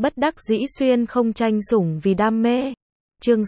Bất đắc dĩ xuyên không tranh sủng vì đam mê. Chương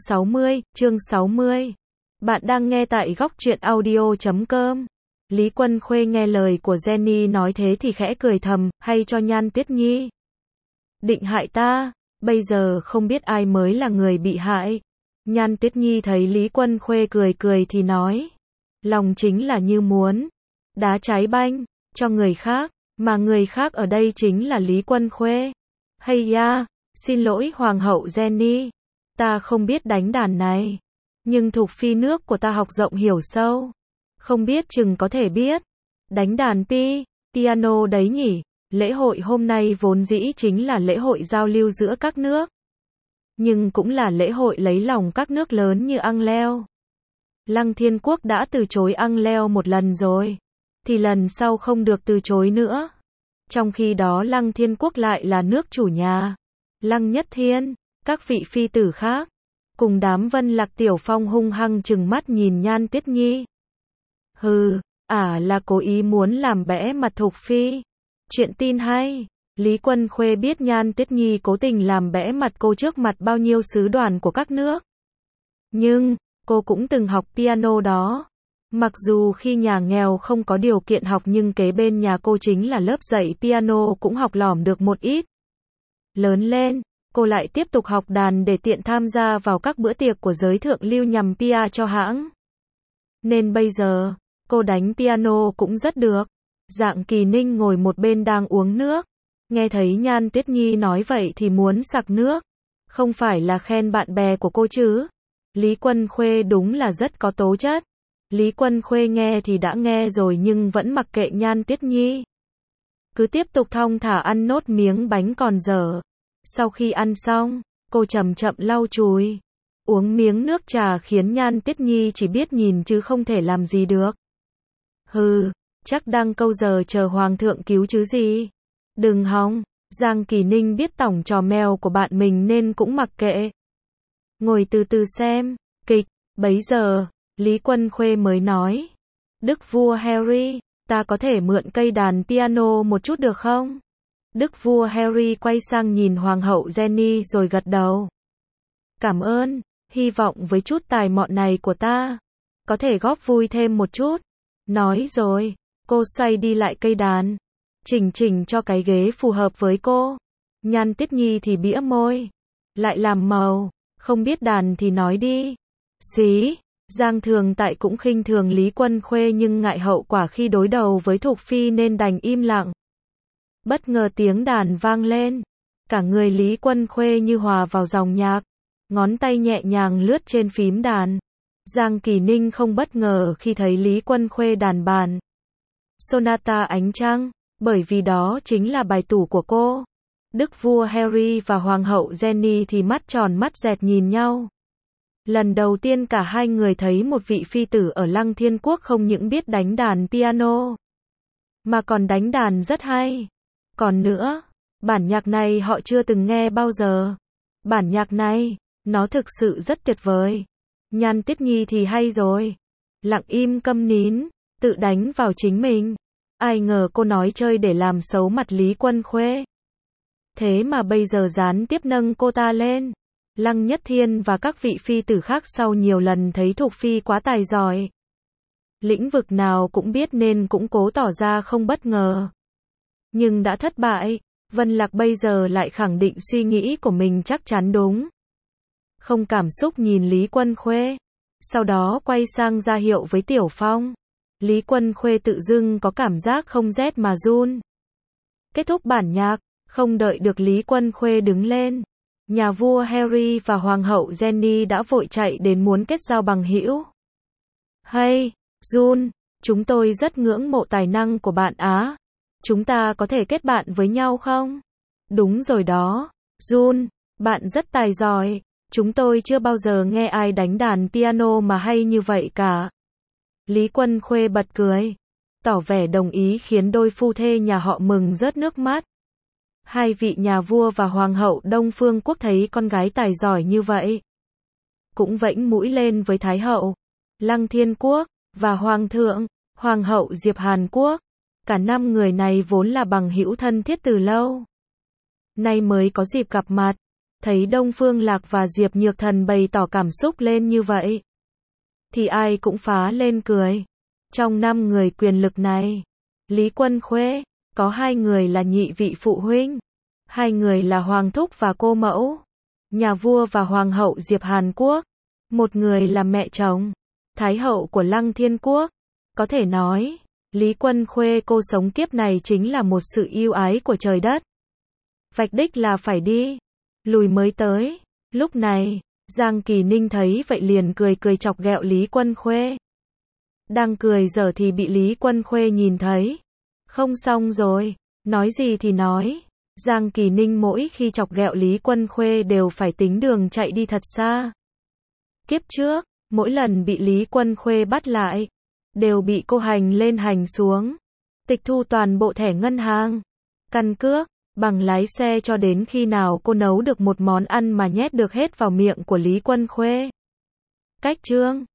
60. Bạn đang nghe tại góc truyện audio.com. Lý Quân Khuê nghe lời của Jenny nói thế thì khẽ cười thầm, hay cho Nhan Tuyết Nhi. Định hại ta, bây giờ không biết ai mới là người bị hại. Nhan Tuyết Nhi thấy Lý Quân Khuê cười cười thì nói. Lòng chính là như muốn đá trái banh cho người khác, mà người khác ở đây chính là Lý Quân Khuê. Hay ya, xin lỗi Hoàng hậu Jenny, ta không biết đánh đàn này, nhưng Thục Phi nước của ta học rộng hiểu sâu, không biết chừng có thể biết đánh đàn piano đấy nhỉ. Lễ hội hôm nay vốn dĩ chính là lễ hội giao lưu giữa các nước, nhưng cũng là lễ hội lấy lòng các nước lớn như Angleo. Lăng Thiên Quốc đã từ chối Angleo một lần rồi, thì lần sau không được từ chối nữa. Trong khi đó Lăng Thiên Quốc lại là nước chủ nhà. Lăng Nhất Thiên, các vị phi tử khác, cùng đám Vân Lạc Tiểu Phong hung hăng trừng mắt nhìn Nhan Tuyết Nhi. Hừ, là cố ý muốn làm bẽ mặt Thục Phi. Chuyện tin hay, Lý Quân Khuê biết Nhan Tuyết Nhi cố tình làm bẽ mặt cô trước mặt bao nhiêu sứ đoàn của các nước. Nhưng, cô cũng từng học piano đó. Mặc dù khi nhà nghèo không có điều kiện học nhưng kế bên nhà cô chính là lớp dạy piano cũng học lỏm được một ít. Lớn lên, cô lại tiếp tục học đàn để tiện tham gia vào các bữa tiệc của giới thượng lưu nhằm PR cho hãng. Nên bây giờ, cô đánh piano cũng rất được. Dạng Kỳ Ninh ngồi một bên đang uống nước. Nghe thấy Nhan Tuyết Nhi nói vậy thì muốn sặc nước. Không phải là khen bạn bè của cô chứ. Lý Quân Khuê đúng là rất có tố chất. Lý Quân Khuê nghe thì đã nghe rồi nhưng vẫn mặc kệ Nhan Tuyết Nhi. Cứ tiếp tục thong thả ăn nốt miếng bánh còn dở. Sau khi ăn xong, cô chậm chậm lau chùi. Uống miếng nước trà khiến Nhan Tuyết Nhi chỉ biết nhìn chứ không thể làm gì được. Hừ, chắc đang câu giờ chờ Hoàng thượng cứu chứ gì. Đừng hòng, Giang Kỳ Ninh biết tổng trò mèo của bạn mình nên cũng mặc kệ. Ngồi từ từ xem kịch. Bấy giờ, Lý Quân Khuê mới nói. Đức vua Harry, ta có thể mượn cây đàn piano một chút được không? Đức vua Harry quay sang nhìn Hoàng hậu Jenny rồi gật đầu. Cảm ơn, hy vọng với chút tài mọn này của ta, có thể góp vui thêm một chút. Nói rồi, cô xoay đi lại cây đàn, chỉnh cho cái ghế phù hợp với cô. Nhan Tuyết Nhi thì bĩa môi, lại làm màu, không biết đàn thì nói đi. Xí. Giang Thường Tại cũng khinh thường Lý Quân Khuê nhưng ngại hậu quả khi đối đầu với Thục Phi nên đành im lặng. Bất ngờ tiếng đàn vang lên. Cả người Lý Quân Khuê như hòa vào dòng nhạc. Ngón tay nhẹ nhàng lướt trên phím đàn. Giang Kỳ Ninh không bất ngờ khi thấy Lý Quân Khuê đàn bàn Sonata Ánh Trăng, bởi vì đó chính là bài tủ của cô. Đức vua Harry và Hoàng hậu Jenny thì mắt tròn mắt dẹt nhìn nhau. Lần đầu tiên cả hai người thấy một vị phi tử ở Lăng Thiên Quốc không những biết đánh đàn piano, mà còn đánh đàn rất hay. Còn nữa, bản nhạc này họ chưa từng nghe bao giờ. Bản nhạc này, nó thực sự rất tuyệt vời. Nhan Tuyết Nhi thì hay rồi. Lặng im câm nín, tự đánh vào chính mình. Ai ngờ cô nói chơi để làm xấu mặt Lý Quân Khuê. Thế mà bây giờ gián tiếp nâng cô ta lên. Lăng Nhất Thiên và các vị phi tử khác sau nhiều lần thấy Thục Phi quá tài giỏi, lĩnh vực nào cũng biết nên cũng cố tỏ ra không bất ngờ. Nhưng đã thất bại, Vân Lạc bây giờ lại khẳng định suy nghĩ của mình chắc chắn đúng. Không cảm xúc nhìn Lý Quân Khuê, sau đó quay sang ra hiệu với Tiểu Phong. Lý Quân Khuê tự dưng có cảm giác không rét mà run. Kết thúc bản nhạc, không đợi được Lý Quân Khuê đứng lên, nhà vua Harry và Hoàng hậu Jenny đã vội chạy đến muốn kết giao bằng hữu. Hey, Jun, chúng tôi rất ngưỡng mộ tài năng của bạn á. Chúng ta có thể kết bạn với nhau không? Đúng rồi đó, Jun, bạn rất tài giỏi. Chúng tôi chưa bao giờ nghe ai đánh đàn piano mà hay như vậy cả. Lý Quân Khuê bật cười, tỏ vẻ đồng ý khiến đôi phu thê nhà họ mừng rớt nước mắt. Hai vị nhà vua và hoàng hậu Đông Phương Quốc thấy con gái tài giỏi như vậy, cũng vẫy mũi lên với Thái hậu Lăng Thiên Quốc và Hoàng thượng, Hoàng hậu Diệp Hàn Quốc. Cả năm người này vốn là bằng hữu thân thiết từ lâu. Nay mới có dịp gặp mặt, thấy Đông Phương Lạc và Diệp Nhược Thần bày tỏ cảm xúc lên như vậy, thì ai cũng phá lên cười. Trong 5 người quyền lực này, Lý Quân Khuê, có 2 người là nhị vị phụ huynh, 2 người là Hoàng Thúc và cô mẫu, nhà vua và Hoàng hậu Diệp Hàn Quốc, một người là mẹ chồng, Thái hậu của Lăng Thiên Quốc. Có thể nói, Lý Quân Khuê cô sống kiếp này chính là một sự ưu ái của trời đất. Vạch đích là phải đi, lùi mới tới. Lúc này, Giang Kỳ Ninh thấy vậy liền cười cười chọc ghẹo Lý Quân Khuê. Đang cười dở thì bị Lý Quân Khuê nhìn thấy. Không xong rồi, nói gì thì nói. Giang Kỳ Ninh mỗi khi chọc ghẹo Lý Quân Khuê đều phải tính đường chạy đi thật xa. Kiếp trước, mỗi lần bị Lý Quân Khuê bắt lại, đều bị cô hành lên hành xuống, tịch thu toàn bộ thẻ ngân hàng, căn cước, bằng lái xe cho đến khi nào cô nấu được một món ăn mà nhét được hết vào miệng của Lý Quân Khuê. Cách chương